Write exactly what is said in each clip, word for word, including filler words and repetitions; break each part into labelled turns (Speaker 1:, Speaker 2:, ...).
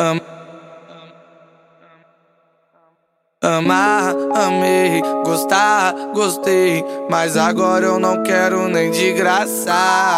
Speaker 1: Am Amar, amei, gostar, gostei, mas agora eu não quero nem de graça.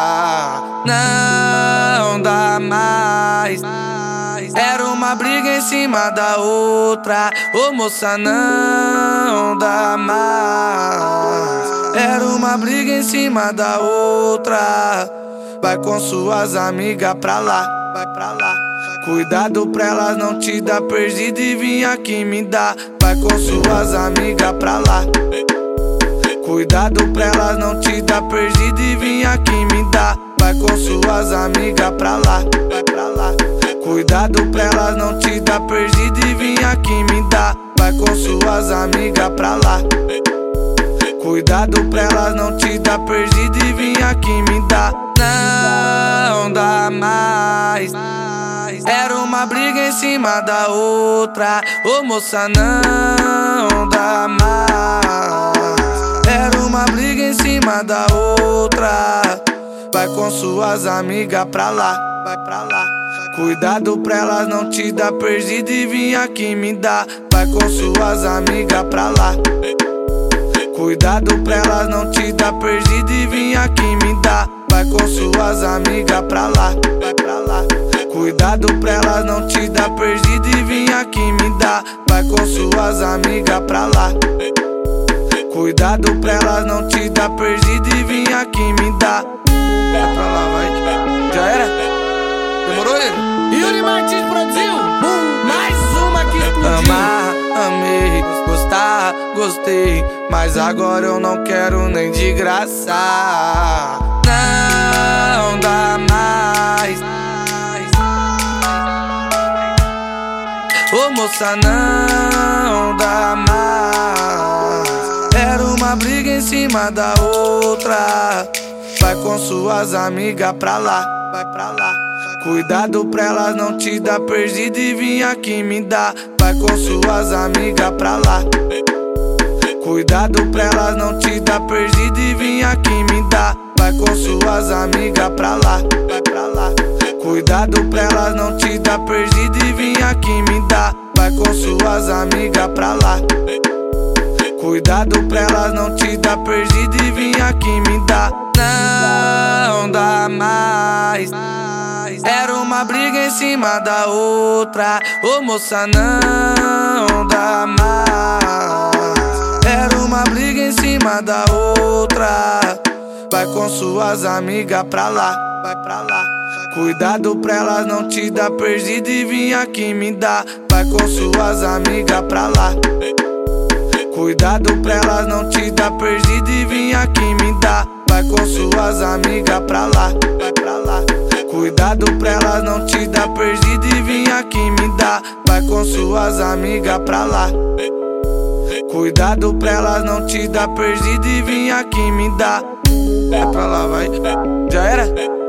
Speaker 1: Não dá mais. Era uma briga em cima da outra. Ô moça, não dá mais. Era uma briga em cima da outra. Vai com suas amigas pra lá, vai pra lá. Cuidado pra elas não te dar perdido e vir aqui me dar. Vai com suas amigas pra lá. Cuidado pra elas não te dar perdido e vir aqui me dar. Vai com suas amigas pra lá, vai pra lá. Cuidado pra elas não te dar perdido e vir aqui me dar. Vai com suas amigas pra lá. Cuidado pra elas não te dar perdido e vir aqui me dar. Não dá mais. Era uma briga em cima da outra. Ô moça, não dá mais. Era uma briga em cima da outra. Vai com suas amigas pra lá, vai pra lá. Cuidado pra elas não te dar perdido e vir aqui me dar. Vai com suas amigas pra lá. Cuidado pra elas não te dar perdido e vir aqui me dar. Vai com suas amigas pra lá, vai pra lá. Cuidado pra elas não te dar perdido e vir aqui me dar. Vai com suas amigas pra lá. Cuidado pra elas não te dar perdido e vir aqui me dar. Vai pra lá, vai. Já era? Demorou, ele?
Speaker 2: Yuri Martins produziu mais uma que explodiu.
Speaker 1: Amar, amei, gostar, gostei, mas agora eu não quero nem de graça. Não dá mais. Ô moça, não dá mais. Era uma briga em cima da outra. Vai com suas amigas pra lá, vai pra lá. Cuidado pra elas não te dar perdido e vir aqui me dar. Vai com suas amigas pra lá. Cuidado pra elas não te dar perdido e vir aqui me dar. Vai com suas amigas pra lá, vai pra lá. Cuidado pra elas não te dar perdido e vir aqui me dar. Vai com suas amigas pra lá. Cuidado pra elas não te dar perdido e vir aqui me dar. Não dá mais. Era uma briga em cima da outra. Ô moça, não dá mais. Era uma briga em cima da outra. Vai com suas amigas pra lá, vai pra lá. Cuidado pra elas não te dar perdido e vir aqui me dar. Vai com suas amigas pra lá. Cuidado pra elas não te dar perdido e vir aqui me dar. Vai com suas amigas pra lá, vai pra lá. Cuidado pra elas não te dar perdido e vir aqui me dar. Vai com suas amigas pra lá. Cuidado pra elas não te dar perdido e vir aqui me dar. Vai pra lá, vai. Já era?